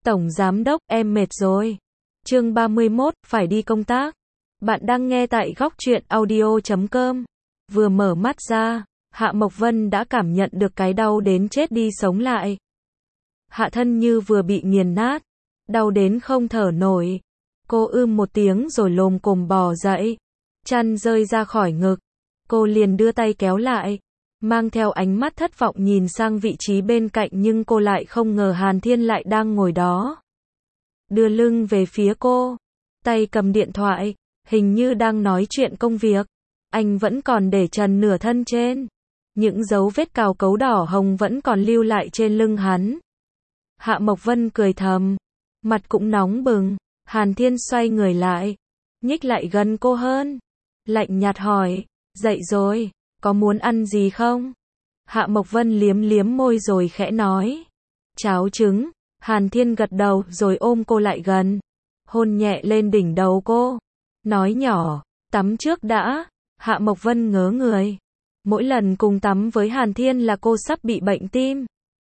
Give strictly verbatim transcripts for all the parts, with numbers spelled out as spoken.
Tổng Giám đốc, em mệt rồi. Chương ba mươi mốt, phải đi công tác. Bạn đang nghe tại góc truyện audio chấm com. Vừa mở mắt ra, Hạ Mộc Vân đã cảm nhận được cái đau đến chết đi sống lại. Hạ thân như vừa bị nghiền nát, đau đến không thở nổi. Cô ưm một tiếng rồi lồm cồm bò dậy, chăn rơi ra khỏi ngực. Cô liền đưa tay kéo lại, mang theo ánh mắt thất vọng nhìn sang vị trí bên cạnh, nhưng cô lại không ngờ Hàn Thiên lại đang ngồi đó. Đưa lưng về phía cô, tay cầm điện thoại, hình như đang nói chuyện công việc. Anh vẫn còn để trần nửa thân trên. Những dấu vết cào cấu đỏ hồng vẫn còn lưu lại trên lưng hắn. Hạ Mộc Vân cười thầm, mặt cũng nóng bừng. Hàn Thiên xoay người lại, nhích lại gần cô hơn, lạnh nhạt hỏi, dậy rồi, có muốn ăn gì không? Hạ Mộc Vân liếm liếm môi rồi khẽ nói, cháo trứng. Hàn Thiên gật đầu rồi ôm cô lại gần, hôn nhẹ lên đỉnh đầu cô, nói nhỏ, tắm trước đã. Hạ Mộc Vân ngớ người, mỗi lần cùng tắm với Hàn Thiên là cô sắp bị bệnh tim.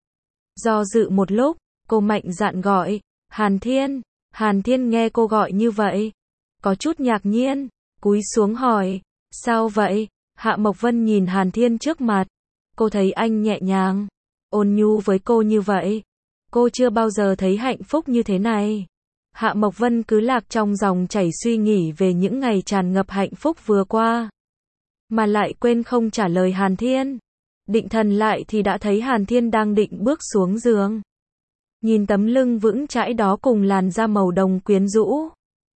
Do dự một lúc, cô mạnh dạn gọi, Hàn Thiên. Hàn Thiên nghe cô gọi như vậy, có chút ngạc nhiên, cúi xuống hỏi, sao vậy? Hạ Mộc Vân nhìn Hàn Thiên trước mặt, cô thấy anh nhẹ nhàng, ôn nhu với cô như vậy. Cô chưa bao giờ thấy hạnh phúc như thế này. Hạ Mộc Vân cứ lạc trong dòng chảy suy nghĩ về những ngày tràn ngập hạnh phúc vừa qua, mà lại quên không trả lời Hàn Thiên. Định thần lại thì đã thấy Hàn Thiên đang định bước xuống giường. Nhìn tấm lưng vững chãi đó cùng làn da màu đồng quyến rũ,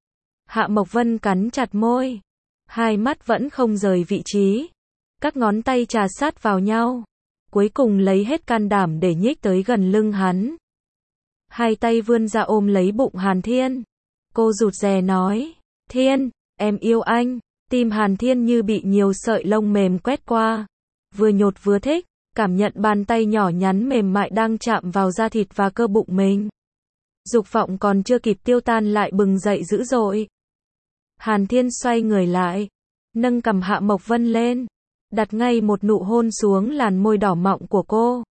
Hạ Mộc Vân cắn chặt môi, hai mắt vẫn không rời vị trí. Các ngón tay chà sát vào nhau, cuối cùng lấy hết can đảm để nhích tới gần lưng hắn. Hai tay vươn ra ôm lấy bụng Hàn Thiên. Cô rụt rè nói, Thiên, em yêu anh. Tim Hàn Thiên như bị nhiều sợi lông mềm quét qua, vừa nhột vừa thích, cảm nhận bàn tay nhỏ nhắn mềm mại đang chạm vào da thịt và cơ bụng mình. Dục vọng còn chưa kịp tiêu tan lại bừng dậy dữ dội. Hàn Thiên xoay người lại, nâng cằm Hạ Mộc Vân lên, đặt ngay một nụ hôn xuống làn môi đỏ mọng của cô.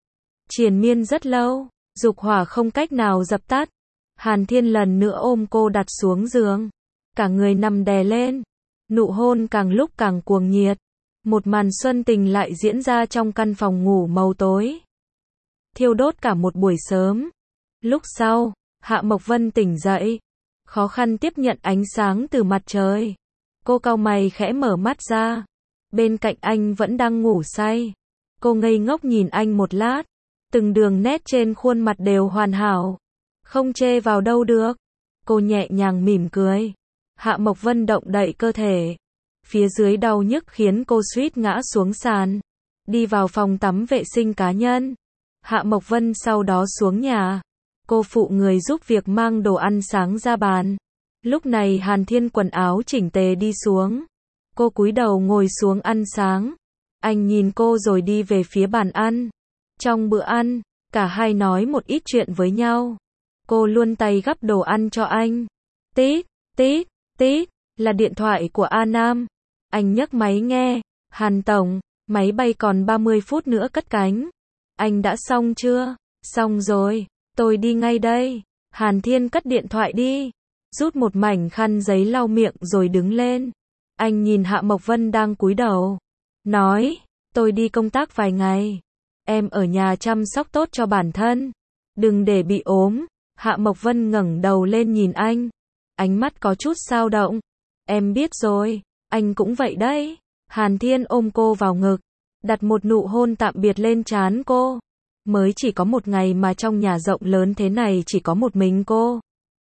Triền miên rất lâu, dục hỏa không cách nào dập tắt. Hàn Thiên lần nữa ôm cô đặt xuống giường, cả người nằm đè lên, nụ hôn càng lúc càng cuồng nhiệt. Một màn xuân tình lại diễn ra trong căn phòng ngủ màu tối, thiêu đốt cả một buổi sớm. Lúc sau, Hạ Mộc Vân tỉnh dậy, khó khăn tiếp nhận ánh sáng từ mặt trời. Cô cau mày khẽ mở mắt ra, bên cạnh anh vẫn đang ngủ say. Cô ngây ngốc nhìn anh một lát, từng đường nét trên khuôn mặt đều hoàn hảo, không chê vào đâu được. Cô nhẹ nhàng mỉm cười. Hạ Mộc Vân động đậy cơ thể, phía dưới đau nhức khiến cô suýt ngã xuống sàn. Đi vào phòng tắm vệ sinh cá nhân. Hạ Mộc Vân sau đó xuống nhà. Cô phụ người giúp việc mang đồ ăn sáng ra bàn. Lúc này Hàn Thiên quần áo chỉnh tề đi xuống. Cô cúi đầu ngồi xuống ăn sáng. Anh nhìn cô rồi đi về phía bàn ăn. Trong bữa ăn, cả hai nói một ít chuyện với nhau. Cô luôn tay gắp đồ ăn cho anh. Tít, tít, tít, là điện thoại của A Nam. Anh nhấc máy nghe, Hàn Tổng, máy bay còn ba mươi phút nữa cất cánh. Anh đã xong chưa? Xong rồi, tôi đi ngay đây. Hàn Thiên cất điện thoại đi, rút một mảnh khăn giấy lau miệng rồi đứng lên. Anh nhìn Hạ Mộc Vân đang cúi đầu, nói, tôi đi công tác vài ngày. Em ở nhà chăm sóc tốt cho bản thân, đừng để bị ốm. Hạ Mộc Vân ngẩng đầu lên nhìn anh, ánh mắt có chút dao động. Em biết rồi, anh cũng vậy đấy. Hàn Thiên ôm cô vào ngực, đặt một nụ hôn tạm biệt lên trán cô. Mới chỉ có một ngày mà trong nhà rộng lớn thế này chỉ có một mình cô.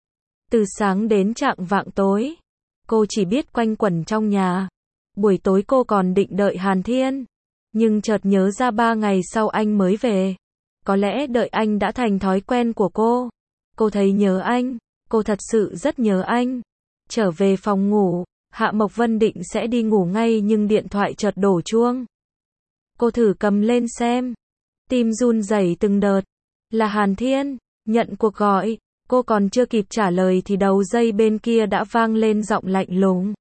Từ sáng đến chạng vạng tối, cô chỉ biết quanh quẩn trong nhà. Buổi tối cô còn định đợi Hàn Thiên, nhưng chợt nhớ ra ba ngày sau anh mới về. Có lẽ đợi anh đã thành thói quen của cô. Cô thấy nhớ anh, cô thật sự rất nhớ anh. Trở về phòng ngủ, Hạ Mộc Vân định sẽ đi ngủ ngay nhưng điện thoại chợt đổ chuông. Cô thử cầm lên xem, tim run rẩy từng đợt. Là Hàn Thiên, nhận cuộc gọi. Cô còn chưa kịp trả lời thì đầu dây bên kia đã vang lên giọng lạnh lùng.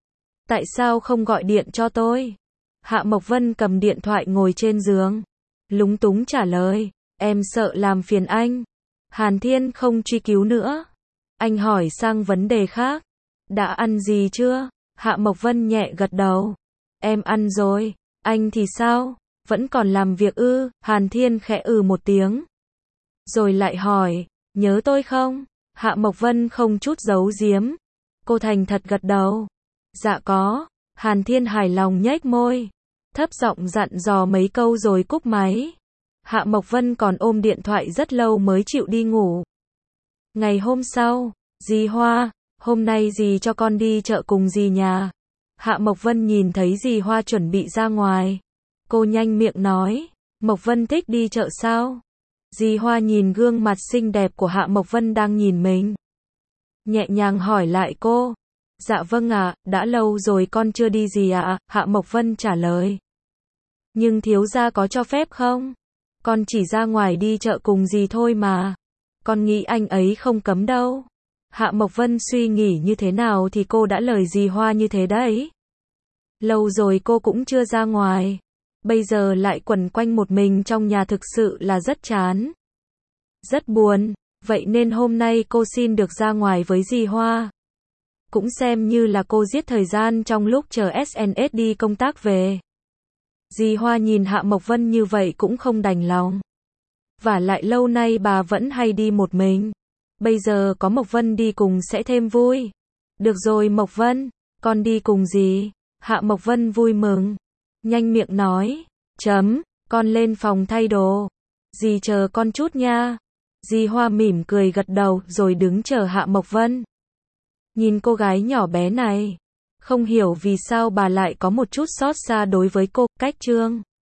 Tại sao không gọi điện cho tôi? Hạ Mộc Vân cầm điện thoại ngồi trên giường, lúng túng trả lời, em sợ làm phiền anh. Hàn Thiên không truy cứu nữa. Anh hỏi sang vấn đề khác. Đã ăn gì chưa? Hạ Mộc Vân nhẹ gật đầu. Em ăn rồi. Anh thì sao? Vẫn còn làm việc ư? Hàn Thiên khẽ ừ một tiếng. Rồi lại hỏi, nhớ tôi không? Hạ Mộc Vân không chút giấu giếm. Cô thành thật gật đầu. Dạ có. Hàn Thiên hài lòng nhếch môi. Thấp giọng dặn dò mấy câu rồi cúp máy. Hạ Mộc Vân còn ôm điện thoại rất lâu mới chịu đi ngủ. Ngày hôm sau, dì Hoa, hôm nay dì cho con đi chợ cùng dì nhà. Hạ Mộc Vân nhìn thấy dì Hoa chuẩn bị ra ngoài. Cô nhanh miệng nói, Mộc Vân thích đi chợ sao? Dì Hoa nhìn gương mặt xinh đẹp của Hạ Mộc Vân đang nhìn mình. Nhẹ nhàng hỏi lại cô. Dạ vâng ạ, đã lâu rồi con chưa đi gì ạ, Hạ Mộc Vân trả lời. Nhưng thiếu gia có cho phép không? Con chỉ ra ngoài đi chợ cùng dì thôi mà. Con nghĩ anh ấy không cấm đâu. Hạ Mộc Vân suy nghĩ như thế nào thì cô đã lời dì Hoa như thế đấy. Lâu rồi cô cũng chưa ra ngoài. Bây giờ lại quẩn quanh một mình trong nhà thực sự là rất chán. Rất buồn. Vậy nên hôm nay cô xin được ra ngoài với dì Hoa. Cũng xem như là cô giết thời gian trong lúc chờ ét en ét đi công tác về. Dì Hoa nhìn Hạ Mộc Vân như vậy cũng không đành lòng. Vả lại lâu nay bà vẫn hay đi một mình. Bây giờ có Mộc Vân đi cùng sẽ thêm vui. Được rồi Mộc Vân, con đi cùng dì. Hạ Mộc Vân vui mừng. Nhanh miệng nói. Chấm, con lên phòng thay đồ. Dì chờ con chút nha. Dì Hoa mỉm cười gật đầu rồi đứng chờ Hạ Mộc Vân. Nhìn cô gái nhỏ bé này. Không hiểu vì sao bà lại có một chút xót xa đối với cô. Cách chương